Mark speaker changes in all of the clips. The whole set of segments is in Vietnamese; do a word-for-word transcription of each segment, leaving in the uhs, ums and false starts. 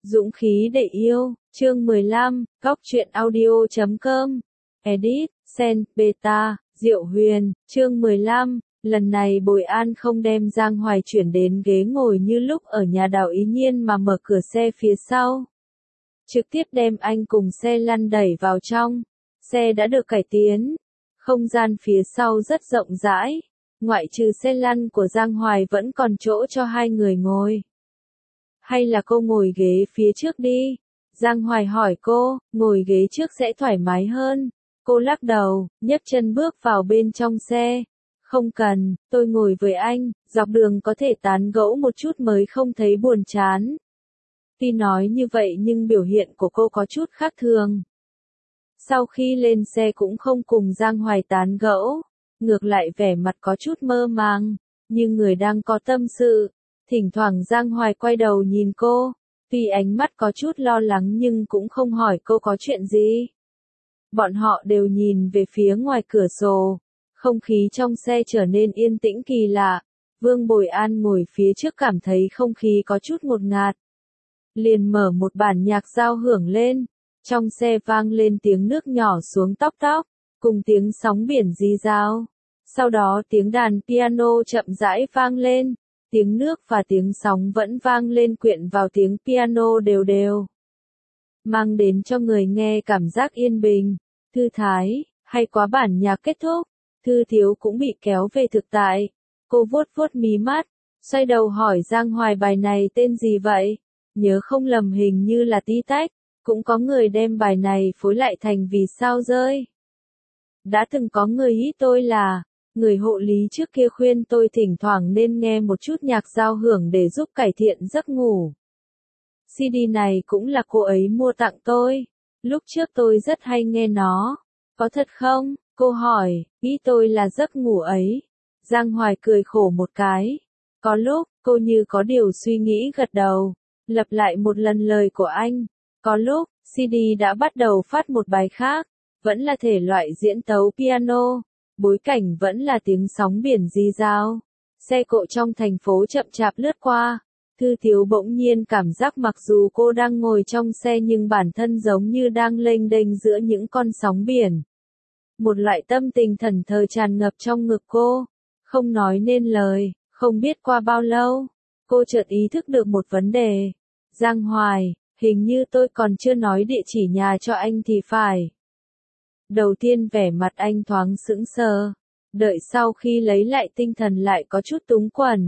Speaker 1: Dũng khí để yêu, chương mười lăm, góc truyện audio chấm com, edit, sen, beta, Diệu Huyền, chương mười lăm, lần này Bồi An không đem Giang Hoài chuyển đến ghế ngồi như lúc ở nhà Đào Ý Nhiên mà mở cửa xe phía sau. Trực tiếp đem anh cùng xe lăn đẩy vào trong, xe đã được cải tiến, không gian phía sau rất rộng rãi, ngoại trừ xe lăn của Giang Hoài vẫn còn chỗ cho hai người ngồi. Hay là cô ngồi ghế phía trước đi? Giang Hoài hỏi cô, ngồi ghế trước sẽ thoải mái hơn. Cô lắc đầu, nhấc chân bước vào bên trong xe. Không cần, tôi ngồi với anh, dọc đường có thể tán gẫu một chút mới không thấy buồn chán. Tuy nói như vậy nhưng biểu hiện của cô có chút khác thường. Sau khi lên xe cũng không cùng Giang Hoài tán gẫu, ngược lại vẻ mặt có chút mơ màng, như người đang có tâm sự. Thỉnh thoảng Giang Hoài quay đầu nhìn cô, tuy ánh mắt có chút lo lắng nhưng cũng không hỏi cô có chuyện gì. Bọn họ đều nhìn về phía ngoài cửa sổ, không khí trong xe trở nên yên tĩnh kỳ lạ. Vương Bồi An ngồi phía trước cảm thấy không khí có chút ngột ngạt. Liền mở một bản nhạc giao hưởng lên, trong xe vang lên tiếng nước nhỏ xuống tóc tóc, cùng tiếng sóng biển rì rào. Sau đó tiếng đàn piano chậm rãi vang lên. Tiếng nước và tiếng sóng vẫn vang lên quyện vào tiếng piano đều đều. Mang đến cho người nghe cảm giác yên bình, thư thái, hay quá bản nhạc kết thúc, Thư Thiếu cũng bị kéo về thực tại. Cô vuốt vuốt mí mắt, xoay đầu hỏi Giang Hoài bài này tên gì vậy? Nhớ không lầm hình như là Tí Tách, cũng có người đem bài này phối lại thành Vì Sao Rơi. Đã từng có người ý tôi là... Người hộ lý trước kia khuyên tôi thỉnh thoảng nên nghe một chút nhạc giao hưởng để giúp cải thiện giấc ngủ. xê đê này cũng là cô ấy mua tặng tôi. Lúc trước tôi rất hay nghe nó. Có thật không? Cô hỏi, ý tôi là giấc ngủ ấy. Giang Hoài cười khổ một cái. Có lúc, cô như có điều suy nghĩ gật đầu. Lặp lại một lần lời của anh. Có lúc, xê đê đã bắt đầu phát một bài khác. Vẫn là thể loại diễn tấu piano. Bối cảnh vẫn là tiếng sóng biển rì rào. Xe cộ trong thành phố chậm chạp lướt qua. Thư Thiếu bỗng nhiên cảm giác mặc dù cô đang ngồi trong xe nhưng bản thân giống như đang lênh đênh giữa những con sóng biển. Một loại tâm tình thẫn thờ tràn ngập trong ngực cô. Không nói nên lời, không biết qua bao lâu. Cô chợt ý thức được một vấn đề. Giang Hoài, hình như tôi còn chưa nói địa chỉ nhà cho anh thì phải. Đầu tiên vẻ mặt anh thoáng sững sờ, đợi sau khi lấy lại tinh thần lại có chút túng quẫn.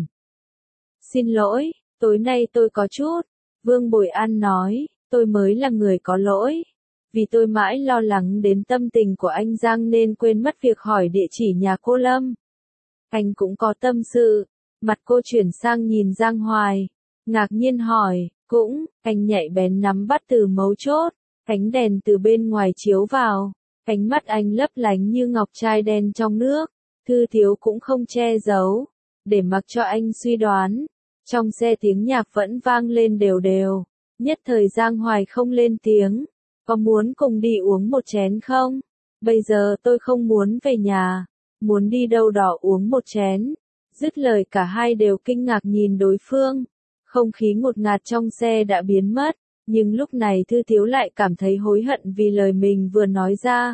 Speaker 1: Xin lỗi, tối nay tôi có chút, Vương Bồi An nói, tôi mới là người có lỗi. Vì tôi mãi lo lắng đến tâm tình của anh Giang nên quên mất việc hỏi địa chỉ nhà cô Lâm. Anh cũng có tâm sự, mặt cô chuyển sang nhìn Giang Hoài, ngạc nhiên hỏi, cũng, anh nhạy bén nắm bắt từ mấu chốt, ánh đèn từ bên ngoài chiếu vào. Ánh mắt anh lấp lánh như ngọc trai đen trong nước, Thư Thiếu cũng không che giấu, để mặc cho anh suy đoán. Trong xe tiếng nhạc vẫn vang lên đều đều, nhất thời Giang Hoài không lên tiếng, có muốn cùng đi uống một chén không? Bây giờ tôi không muốn về nhà, muốn đi đâu đó uống một chén. Dứt lời cả hai đều kinh ngạc nhìn đối phương, không khí ngột ngạt trong xe đã biến mất. Nhưng lúc này Thư Thiếu lại cảm thấy hối hận vì lời mình vừa nói ra.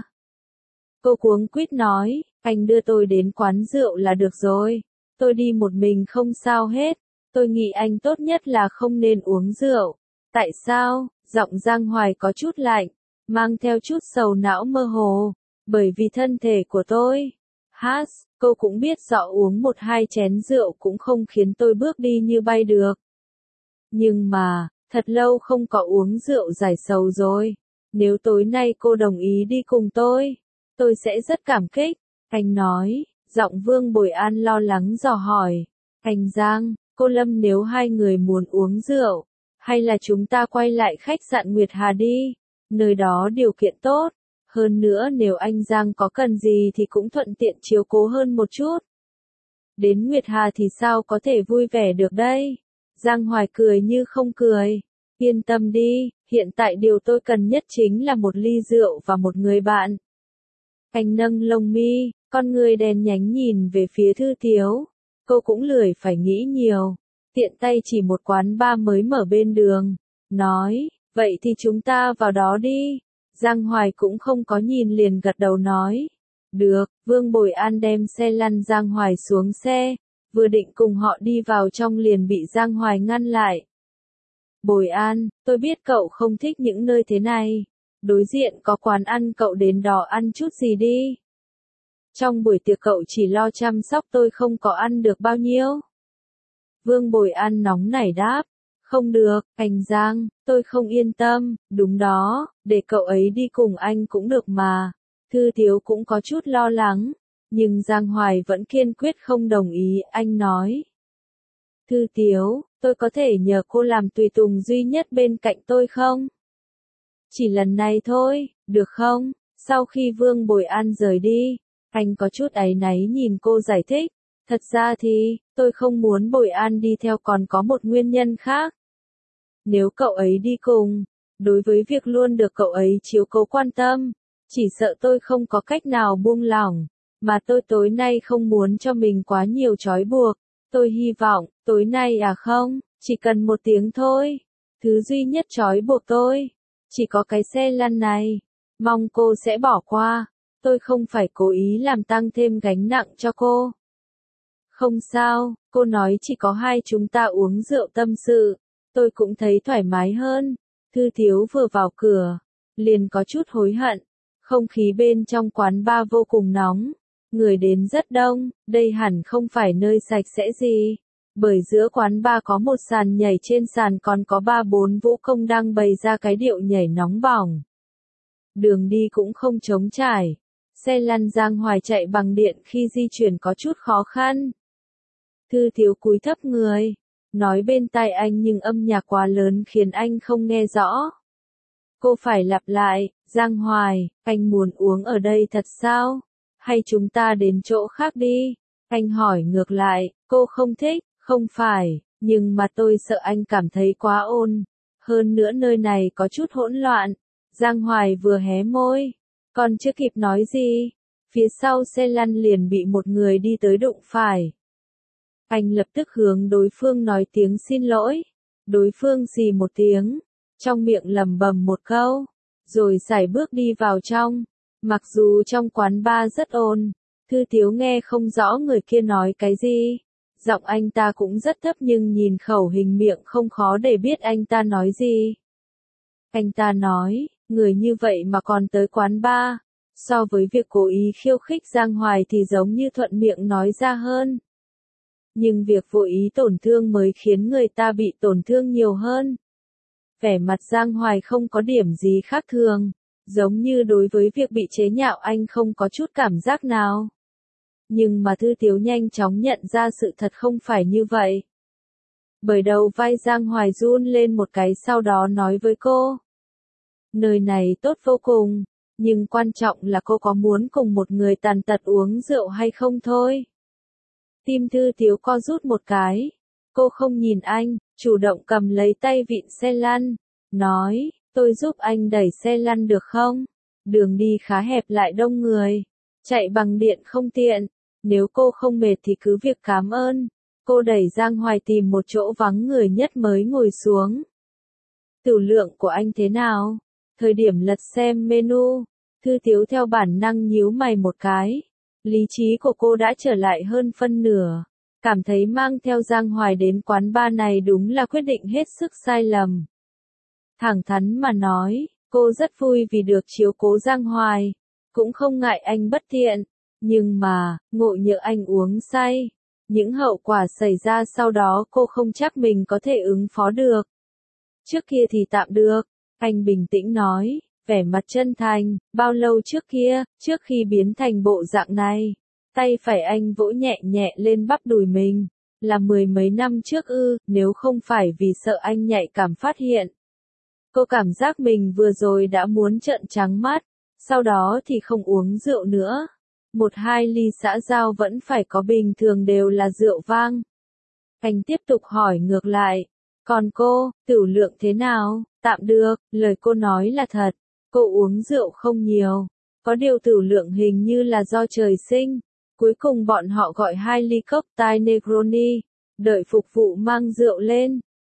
Speaker 1: Cô cuống quýt nói, anh đưa tôi đến quán rượu là được rồi. Tôi đi một mình không sao hết. Tôi nghĩ anh tốt nhất là không nên uống rượu. Tại sao? Giọng Giang Hoài có chút lạnh, mang theo chút sầu não mơ hồ. Bởi vì thân thể của tôi. Hát, cô cũng biết rõ uống một hai chén rượu cũng không khiến tôi bước đi như bay được. Nhưng mà... Thật lâu không có uống rượu giải sầu rồi. Nếu tối nay cô đồng ý đi cùng tôi, tôi sẽ rất cảm kích. Anh nói, giọng Vương Bồi An lo lắng dò hỏi. Anh Giang, cô Lâm nếu hai người muốn uống rượu, hay là chúng ta quay lại khách sạn Nguyệt Hà đi, nơi đó điều kiện tốt. Hơn nữa nếu anh Giang có cần gì thì cũng thuận tiện chiếu cố hơn một chút. Đến Nguyệt Hà thì sao có thể vui vẻ được đây? Giang Hoài cười như không cười. Yên tâm đi, hiện tại điều tôi cần nhất chính là một ly rượu và một người bạn. Anh nâng lông mi, con người đèn nhánh nhìn về phía Thư Thiếu. Cô cũng lười phải nghĩ nhiều. Tiện tay chỉ một quán bar mới mở bên đường. nói, vậy thì chúng ta vào đó đi. Giang Hoài cũng không có nhìn liền gật đầu nói. Được, Vương Bồi An đem xe lăn Giang Hoài xuống xe, vừa định cùng họ đi vào trong liền bị Giang Hoài ngăn lại. Bồi An, tôi biết cậu không thích những nơi thế này. Đối diện có quán ăn, cậu đến đó ăn chút gì đi. Trong buổi tiệc cậu chỉ lo chăm sóc tôi không có ăn được bao nhiêu. Vương Bồi An nóng nảy đáp. Không được, anh Giang, tôi không yên tâm, đúng đó, để cậu ấy đi cùng anh cũng được mà. Thư Tiếu cũng có chút lo lắng, nhưng Giang Hoài vẫn kiên quyết không đồng ý, anh nói. Thư Tiếu, tôi có thể nhờ cô làm tùy tùng duy nhất bên cạnh tôi không? Chỉ lần này thôi, được không? Sau khi Vương Bồi An rời đi, anh có chút áy náy nhìn cô giải thích. Thật ra thì, tôi không muốn Bồi An đi theo còn có một nguyên nhân khác. Nếu cậu ấy đi cùng, đối với việc luôn được cậu ấy chiếu cố quan tâm, chỉ sợ tôi không có cách nào buông lỏng, mà tôi tối nay không muốn cho mình quá nhiều trói buộc. Tôi hy vọng, tối nay à không, chỉ cần một tiếng thôi. Thứ duy nhất trói buộc tôi, chỉ có cái xe lăn này. Mong cô sẽ bỏ qua, tôi không phải cố ý làm tăng thêm gánh nặng cho cô. Không sao, cô nói chỉ có hai chúng ta uống rượu tâm sự, tôi cũng thấy thoải mái hơn. Thư Tiếu vừa vào cửa, liền có chút hối hận. Không khí bên trong quán bar vô cùng nóng, người đến rất đông, đây hẳn không phải nơi sạch sẽ gì. Bởi giữa quán bar có một sàn nhảy, trên sàn còn có ba bốn vũ công đang bày ra cái điệu nhảy nóng bỏng. Đường đi cũng không trống trải, xe lăn Giang Hoài chạy bằng điện khi di chuyển có chút khó khăn. Thư Tiếu cúi thấp người, nói bên tai anh nhưng âm nhạc quá lớn khiến anh không nghe rõ. Cô phải lặp lại, Giang Hoài, anh muốn uống ở đây thật sao? Hay chúng ta đến chỗ khác đi? Anh hỏi ngược lại, cô không thích, không phải, nhưng mà tôi sợ anh cảm thấy quá ồn. Hơn nữa nơi này có chút hỗn loạn. Giang Hoài vừa hé môi, còn chưa kịp nói gì, phía sau xe lăn liền bị một người đi tới đụng phải. Anh lập tức hướng đối phương nói tiếng xin lỗi. Đối phương xì một tiếng, trong miệng lẩm bẩm một câu, rồi sải bước đi vào trong. Mặc dù trong quán bar rất ồn, Thư Tiếu nghe không rõ người kia nói cái gì. Giọng anh ta cũng rất thấp nhưng nhìn khẩu hình miệng không khó để biết anh ta nói gì. Anh ta nói, người như vậy mà còn tới quán bar, so với việc cố ý khiêu khích Giang Hoài thì giống như thuận miệng nói ra hơn. Nhưng việc vô ý tổn thương mới khiến người ta bị tổn thương nhiều hơn. Vẻ mặt Giang Hoài không có điểm gì khác thường, giống như đối với việc bị chế nhạo anh không có chút cảm giác nào. Nhưng mà Thư Tiếu nhanh chóng nhận ra sự thật không phải như vậy. Bởi đầu vai Giang Hoài run lên một cái, sau đó nói với cô. Nơi này tốt vô cùng, nhưng quan trọng là cô có muốn cùng một người tàn tật uống rượu hay không thôi. Tim Thư Tiếu co rút một cái. Cô không nhìn anh, chủ động cầm lấy tay vịn xe lăn, nói, tôi giúp anh đẩy xe lăn được không? Đường đi khá hẹp lại đông người, chạy bằng điện không tiện, nếu cô không mệt thì cứ việc cảm ơn. Cô đẩy Giang Hoài tìm một chỗ vắng người nhất mới ngồi xuống. Tửu lượng của anh thế nào? Thời điểm lật xem menu, Thư Tiếu theo bản năng nhíu mày một cái. Lý trí của cô đã trở lại hơn phân nửa. Cảm thấy mang theo Giang Hoài đến quán bar này đúng là quyết định hết sức sai lầm. Thẳng thắn mà nói, cô rất vui vì được chiếu cố Giang Hoài. Cũng không ngại anh bất thiện. Nhưng mà, ngộ nhỡ anh uống say. Những hậu quả xảy ra sau đó cô không chắc mình có thể ứng phó được. Trước kia thì tạm được, anh bình tĩnh nói, vẻ mặt chân thành. Bao lâu trước kia, trước khi biến thành bộ dạng này, tay phải anh vỗ nhẹ nhẹ lên bắp đùi mình. Là mười mấy năm trước ư, nếu không phải vì sợ anh nhạy cảm phát hiện. Cô cảm giác mình vừa rồi đã muốn trợn trắng mắt, sau đó thì không uống rượu nữa. Một hai ly xã giao vẫn phải có, bình thường đều là rượu vang. Anh tiếp tục hỏi ngược lại, còn cô, tửu lượng thế nào? Tạm được, lời cô nói là thật, cô uống rượu không nhiều, có điều tửu lượng hình như là do trời sinh. Cuối cùng bọn họ gọi hai ly cốc tai Negroni, đợi phục vụ mang rượu lên.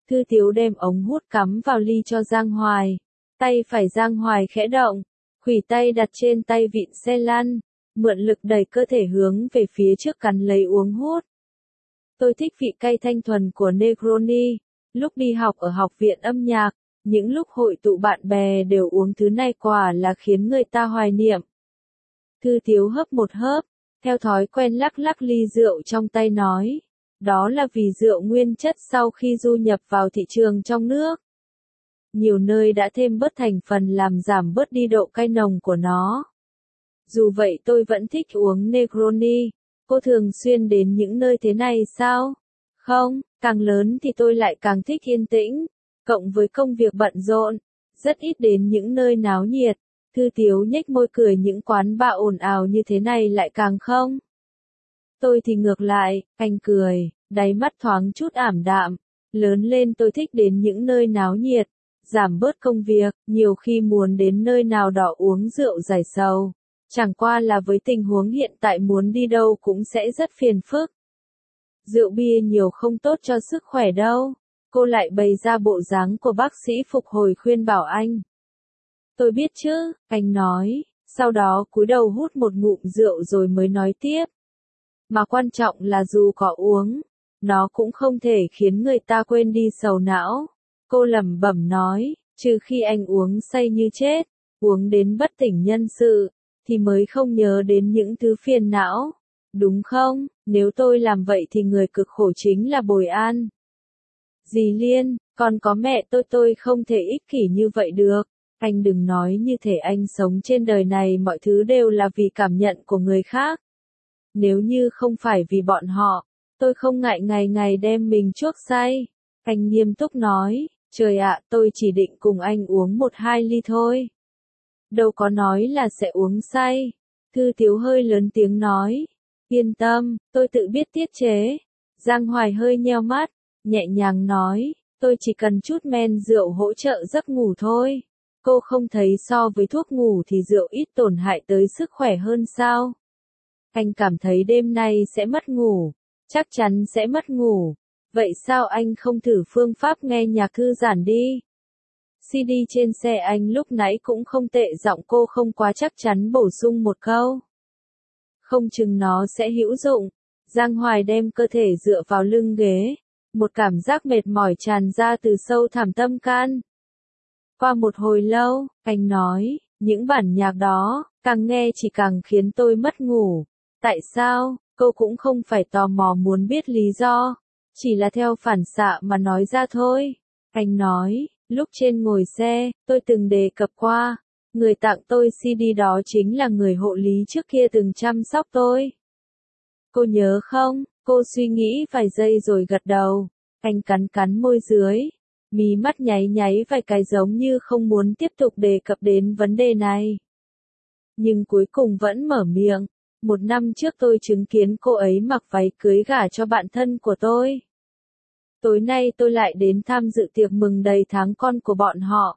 Speaker 1: Thư Tiếu đem ống hút cắm vào ly cho Giang Hoài. Tay phải Giang Hoài khẽ động, khuỷu tay đặt trên tay vịn xe lăn, mượn lực đẩy cơ thể hướng về phía trước cắn lấy uống hút. Tôi thích vị cay thanh thuần của Negroni. Lúc đi học ở học viện âm nhạc, những lúc hội tụ bạn bè đều uống thứ này quả là khiến người ta hoài niệm. Thư Tiếu hớp một hớp, theo thói quen lắc lắc ly rượu trong tay nói. Đó là vì rượu nguyên chất sau khi du nhập vào thị trường trong nước. Nhiều nơi đã thêm bớt thành phần làm giảm bớt đi độ cay nồng của nó. Dù vậy tôi vẫn thích uống Negroni. Cô thường xuyên đến những nơi thế này sao? Không, càng lớn thì tôi lại càng thích yên tĩnh, cộng với công việc bận rộn, rất ít đến những nơi náo nhiệt. Thư Tiếu nhếch môi cười, những quán bar ồn ào như thế này lại càng không. Tôi thì ngược lại, anh cười, đáy mắt thoáng chút ảm đạm. Lớn lên tôi thích đến những nơi náo nhiệt, giảm bớt công việc, nhiều khi muốn đến nơi nào đó uống rượu giải sầu. Chẳng qua là với tình huống hiện tại muốn đi đâu cũng sẽ rất phiền phức. Rượu bia nhiều không tốt cho sức khỏe đâu. Cô lại bày ra bộ dáng của bác sĩ phục hồi khuyên bảo anh. Tôi biết chứ, anh nói, sau đó cúi đầu hút một ngụm rượu rồi mới nói tiếp. Mà quan trọng là dù có uống, nó cũng không thể khiến người ta quên đi sầu não. Cô lẩm bẩm nói, trừ khi anh uống say như chết, uống đến bất tỉnh nhân sự, thì mới không nhớ đến những thứ phiền não. Đúng không? Nếu tôi làm vậy thì người cực khổ chính là Bồi An. Dì Liên, còn có mẹ tôi tôi không thể ích kỷ như vậy được. Anh đừng nói như thể anh sống trên đời này mọi thứ đều là vì cảm nhận của người khác. Nếu như không phải vì bọn họ, tôi không ngại ngày ngày đem mình chuốc say. Anh nghiêm túc nói, trời ạ, tôi chỉ định cùng anh uống một hai ly thôi. Đâu có nói là sẽ uống say. Thư Tiếu hơi lớn tiếng nói, yên tâm, tôi tự biết tiết chế. Giang Hoài hơi nheo mắt, nhẹ nhàng nói, tôi chỉ cần chút men rượu hỗ trợ giấc ngủ thôi. Cô không thấy so với thuốc ngủ thì rượu ít tổn hại tới sức khỏe hơn sao? Anh cảm thấy đêm nay sẽ mất ngủ, chắc chắn sẽ mất ngủ. Vậy sao anh không thử phương pháp nghe nhạc thư giãn đi? xê đê trên xe anh lúc nãy cũng không tệ, giọng cô không quá chắc chắn bổ sung một câu. Không chừng nó sẽ hữu dụng. Giang Hoài đem cơ thể dựa vào lưng ghế. Một cảm giác mệt mỏi tràn ra từ sâu thẳm tâm can. Qua một hồi lâu, anh nói, những bản nhạc đó, càng nghe chỉ càng khiến tôi mất ngủ. Tại sao? Cô cũng không phải tò mò muốn biết lý do. Chỉ là theo phản xạ mà nói ra thôi. Anh nói, lúc trên ngồi xe, tôi từng đề cập qua. Người tặng tôi xê đê đó chính là người hộ lý trước kia từng chăm sóc tôi. Cô nhớ không? Cô suy nghĩ vài giây rồi gật đầu. Anh cắn cắn môi dưới. Mí mắt nháy nháy vài cái giống như không muốn tiếp tục đề cập đến vấn đề này. Nhưng cuối cùng vẫn mở miệng. Một năm trước tôi chứng kiến cô ấy mặc váy cưới gả cho bạn thân của tôi. Tối nay tôi lại đến tham dự tiệc mừng đầy tháng con của bọn họ.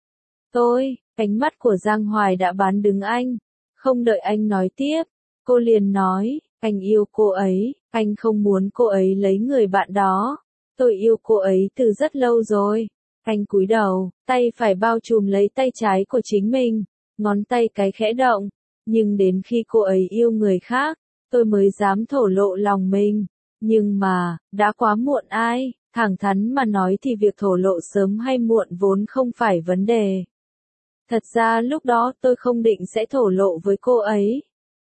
Speaker 1: Tôi, ánh mắt của Giang Hoài đã bán đứng anh. Không đợi anh nói tiếp, cô liền nói, anh yêu cô ấy, anh không muốn cô ấy lấy người bạn đó. Tôi yêu cô ấy từ rất lâu rồi. Anh cúi đầu, tay phải bao trùm lấy tay trái của chính mình, ngón tay cái khẽ động. Nhưng đến khi cô ấy yêu người khác, tôi mới dám thổ lộ lòng mình. Nhưng mà, đã quá muộn ai, thẳng thắn mà nói thì việc thổ lộ sớm hay muộn vốn không phải vấn đề. Thật ra lúc đó tôi không định sẽ thổ lộ với cô ấy.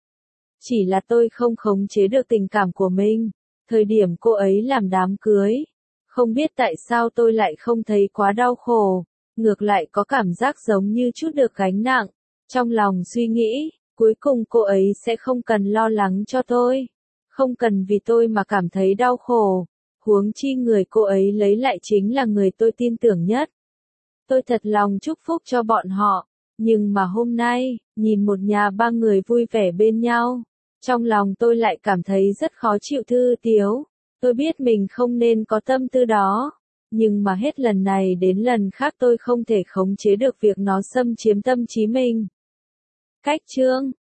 Speaker 1: Chỉ là tôi không khống chế được tình cảm của mình. Thời điểm cô ấy làm đám cưới, không biết tại sao tôi lại không thấy quá đau khổ, ngược lại có cảm giác giống như chút được gánh nặng. Trong lòng suy nghĩ, cuối cùng cô ấy sẽ không cần lo lắng cho tôi, không cần vì tôi mà cảm thấy đau khổ. Huống chi người cô ấy lấy lại chính là người tôi tin tưởng nhất. Tôi thật lòng chúc phúc cho bọn họ, nhưng mà hôm nay, nhìn một nhà ba người vui vẻ bên nhau, trong lòng tôi lại cảm thấy rất khó chịu. Thư Tiếu, tôi biết mình không nên có tâm tư đó, nhưng mà hết lần này đến lần khác tôi không thể khống chế được việc nó xâm chiếm tâm trí mình. Cách chương